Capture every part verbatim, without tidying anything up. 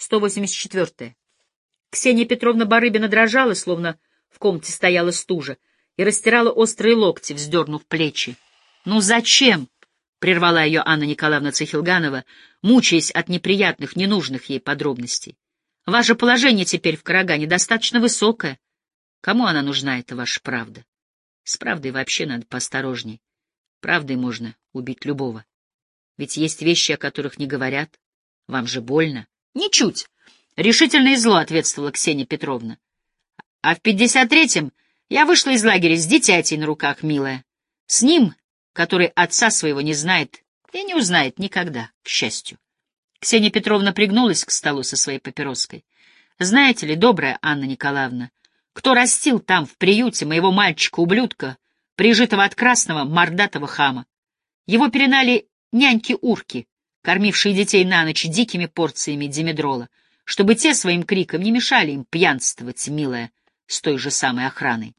сто восемьдесят четыре. Ксения Петровна Барыбина дрожала, словно в комнате стояла стужа, и растирала острые локти, вздернув плечи. — Ну зачем? — прервала ее Анна Николаевна Цихилганова, мучаясь от неприятных, ненужных ей подробностей. — Ваше положение теперь в Карагане достаточно высокое. Кому она нужна, эта ваша правда? С правдой вообще надо поосторожней. Правдой можно убить любого. Ведь есть вещи, о которых не говорят. Вам же больно? — Ничуть! — решительно и зло ответствовала Ксения Петровна. — А в пятьдесят третьем я вышла из лагеря с дитятей на руках, милая. С ним, который отца своего не знает и не узнает никогда, к счастью. Ксения Петровна пригнулась к столу со своей папироской. — Знаете ли, добрая Анна Николаевна, кто растил там, в приюте, моего мальчика-ублюдка, прижитого от красного мордатого хама? Его перенали няньки-урки, кормившие детей на ночь дикими порциями димедрола, чтобы те своим криком не мешали им пьянствовать, милая, с той же самой охраной.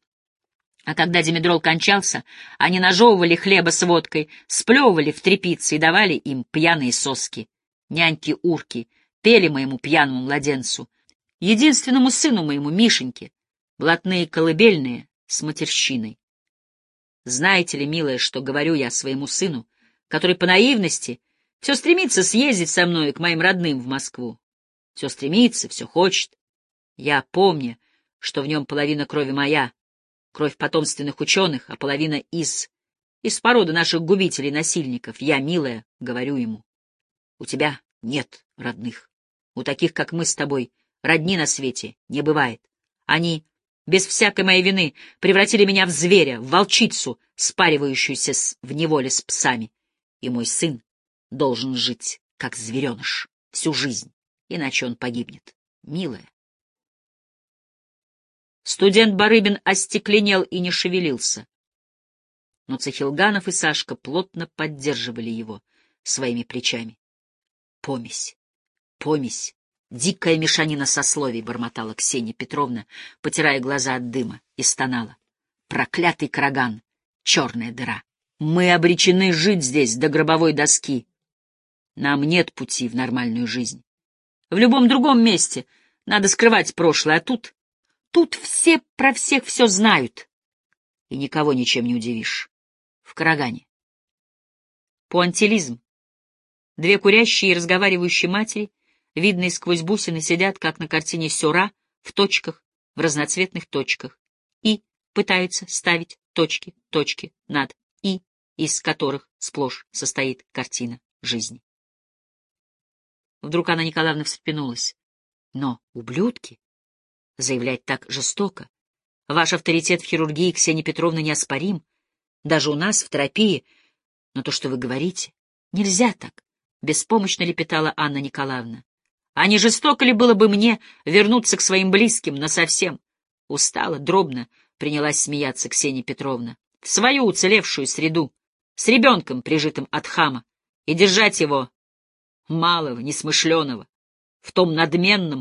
А когда димедрол кончался, они нажевывали хлеба с водкой, сплевывали в тряпицы и давали им пьяные соски. Няньки-урки пели моему пьяному младенцу, единственному сыну моему, Мишеньке, блатные колыбельные с матерщиной. Знаете ли, милая, что говорю я своему сыну, который по наивности все стремится съездить со мной к моим родным в Москву? Все стремится, все хочет. Я помню, что в нем половина крови моя, кровь потомственных ученых, а половина из... из породы наших губителей-насильников. Я, милая, говорю ему, у тебя нет родных. У таких, как мы с тобой, родни на свете не бывает. Они, без всякой моей вины, превратили меня в зверя, в волчицу, спаривающуюся с... в неволе с псами. И мой сын должен жить, как звереныш, всю жизнь, иначе он погибнет. Милая. Студент Барыбин остекленел и не шевелился. Но Цихилганов и Сашка плотно поддерживали его своими плечами. Помесь, помесь, дикая мешанина сословий, — бормотала Ксения Петровна, потирая глаза от дыма, и стонала. Проклятый Караган, черная дыра. Мы обречены жить здесь до гробовой доски. Нам нет пути в нормальную жизнь. В любом другом месте надо скрывать прошлое, а тут... Тут все про всех все знают, и никого ничем не удивишь. В Карагане. Пуантилизм. Две курящие и разговаривающие матери, видные сквозь бусины, сидят, как на картине Сюра, в точках, в разноцветных точках, и пытаются ставить точки, точки над «и», из которых сплошь состоит картина жизни. Вдруг Анна Николаевна встрепенулась. Но ублюдки... Заявлять так жестоко. Ваш авторитет в хирургии, Ксения Петровна, неоспорим. Даже у нас, в терапии. Но то, что вы говорите, нельзя так. Беспомощно лепетала Анна Николаевна. А не жестоко ли было бы мне вернуться к своим близким насовсем? Устала, дробно принялась смеяться Ксения Петровна. В свою уцелевшую среду, с ребенком, прижитым от хама, и держать его, малого, несмышленого, в том надменном,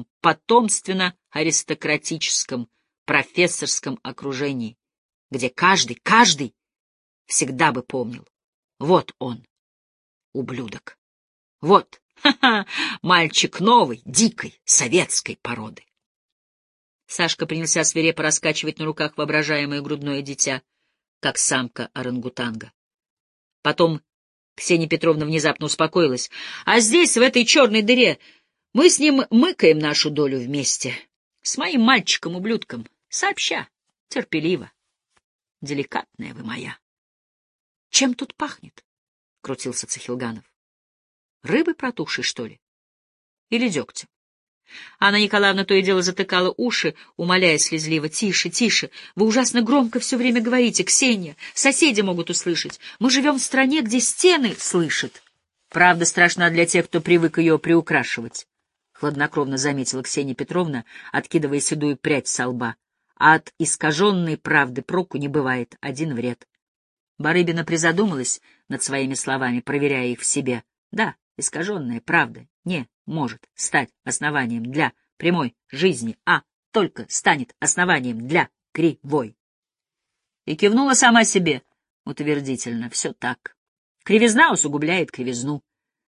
потомственно-аристократическом, профессорском окружении, где каждый, каждый всегда бы помнил. Вот он, ублюдок. Вот, ха-ха, мальчик новой, дикой, советской породы. Сашка принялся свирепо раскачивать на руках воображаемое грудное дитя, как самка орангутанга. Потом Ксения Петровна внезапно успокоилась. А здесь, в этой черной дыре, мы с ним мыкаем нашу долю вместе. С моим мальчиком-ублюдком. Сообща. Терпеливо. Деликатная вы моя. — Чем тут пахнет? — крутился Цихилганов. — Рыбы протухшей, что ли? Или дегтем? Анна Николаевна то и дело затыкала уши, умоляя слезливо: — Тише, тише, вы ужасно громко все время говорите, Ксения, соседи могут услышать. Мы живем в стране, где стены слышат. Правда страшна для тех, кто привык ее приукрашивать. — хладнокровно заметила Ксения Петровна, откидывая седую прядь со лба. А от искаженной правды проку не бывает, один вред. Барыбина призадумалась над своими словами, проверяя их в себе. Да, искаженная правда не может стать основанием для прямой жизни, а только станет основанием для кривой. И кивнула сама себе утвердительно. Все так. Кривизна усугубляет кривизну.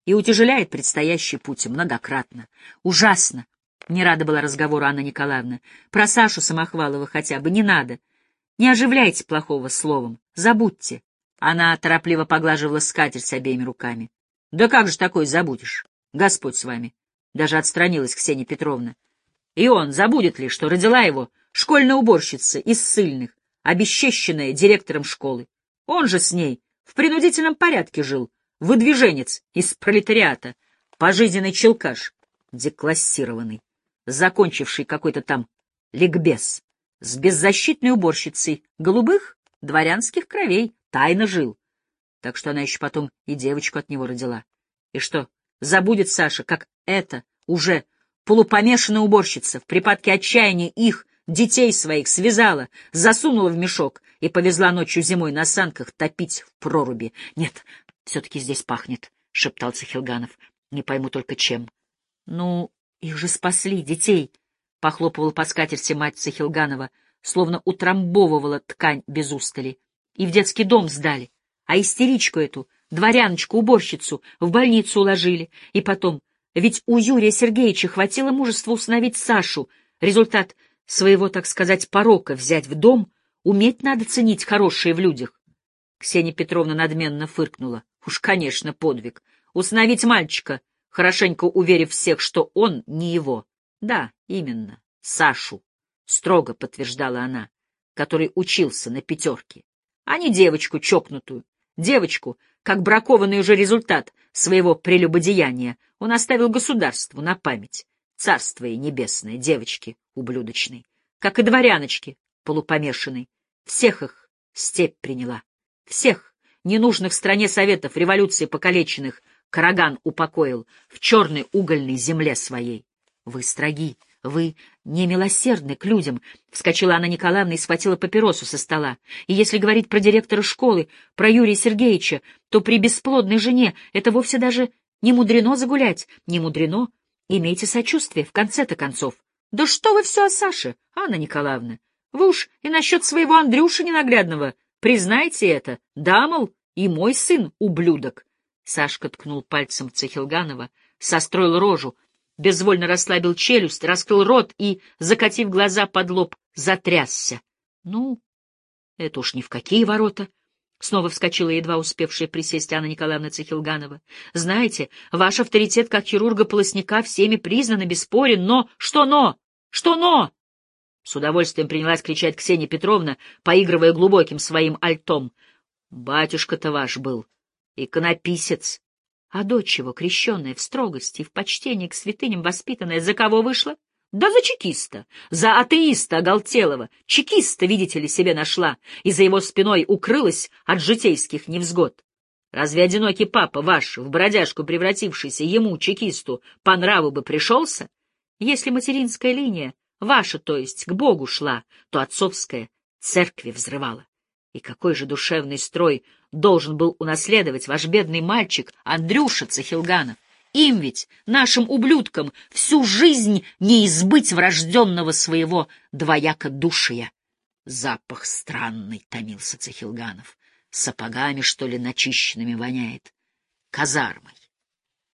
и утяжеляет предстоящий путь многократно. Ужасно. Не рада была разговору Анна Николаевна. Про Сашу Самохвалова хотя бы не надо. Не оживляйте плохого словом. Забудьте. Она торопливо поглаживала скатерть обеими руками. Да как же такое забудешь? Господь с вами. Даже отстранилась Ксения Петровна. И он забудет ли, что родила его школьная уборщица из ссыльных, обесчещенная директором школы. Он же с ней в принудительном порядке жил, выдвиженец из пролетариата, пожизненный челкаш, деклассированный, закончивший какой-то там ликбез, с беззащитной уборщицей голубых дворянских кровей, тайно жил. Так что она еще потом и девочку от него родила. И что, забудет Саша, как эта уже полупомешанная уборщица в припадке отчаяния их, детей своих, связала, засунула в мешок и повезла ночью зимой на санках топить в проруби. — Нет, все-таки здесь пахнет, — шептал Цахилганов. — Не пойму только чем. — Ну, их же спасли, детей, — похлопывала по скатерти мать Цахилганова, словно утрамбовывала ткань без устали. И в детский дом сдали. А истеричку эту, дворяночку-уборщицу, в больницу уложили. И потом, ведь у Юрия Сергеевича хватило мужества усыновить Сашу. Результат своего, так сказать, порока взять в дом, уметь надо ценить хорошее в людях. Ксения Петровна надменно фыркнула. Уж, конечно, подвиг. Усыновить мальчика, хорошенько уверив всех, что он не его. Да, именно, Сашу, строго подтверждала она, который учился на пятерке, а не девочку чокнутую. Девочку, как бракованный уже результат своего прелюбодеяния, он оставил государству на память. Царство ей небесное, девочки ублюдочной, как и дворяночки полупомешанной. Всех их степь приняла. Всех, ненужных в стране советов, революции покалеченных, Караган упокоил в черной угольной земле своей. Вы строги, вы немилосердны к людям, — вскочила Анна Николаевна и схватила папиросу со стола. И если говорить про директора школы, про Юрия Сергеевича, то при бесплодной жене это вовсе даже не мудрено загулять, не мудрено. Имейте сочувствие, в конце-то концов. Да что вы все о Саше, Анна Николаевна? Вы уж и насчет своего Андрюши ненаглядного признайте это. Да, мол, и мой сын ублюдок. Сашка ткнул пальцем в Цахилганова, состроил рожу, безвольно расслабил челюсть, раскрыл рот и, закатив глаза под лоб, затрясся. — Ну, это уж ни в какие ворота! — снова вскочила едва успевшая присесть Анна Николаевна Цахилганова. — Знаете, ваш авторитет как хирурга-полостника всеми признан и бесспорен, но... Что но? Что но? С удовольствием принялась кричать Ксения Петровна, поигрывая глубоким своим альтом. — Батюшка-то ваш был, иконописец. А дочь его, крещенная в строгости и в почтении к святыням воспитанная, за кого вышла? Да за чекиста, за атеиста оголтелого. Чекиста, видите ли, себе нашла, и за его спиной укрылась от житейских невзгод. Разве одинокий папа ваш, в бродяжку превратившийся ему, чекисту, по нраву бы пришелся? Если материнская линия, ваша, то есть, к Богу шла, то отцовская церкви взрывала. И какой же душевный строй должен был унаследовать ваш бедный мальчик Андрюша Цахилганов? Им ведь, нашим ублюдкам, всю жизнь не избыть врожденного своего двоякодушия. Запах странный, томился Цахилганов. Сапогами, что ли, начищенными воняет? Казармой.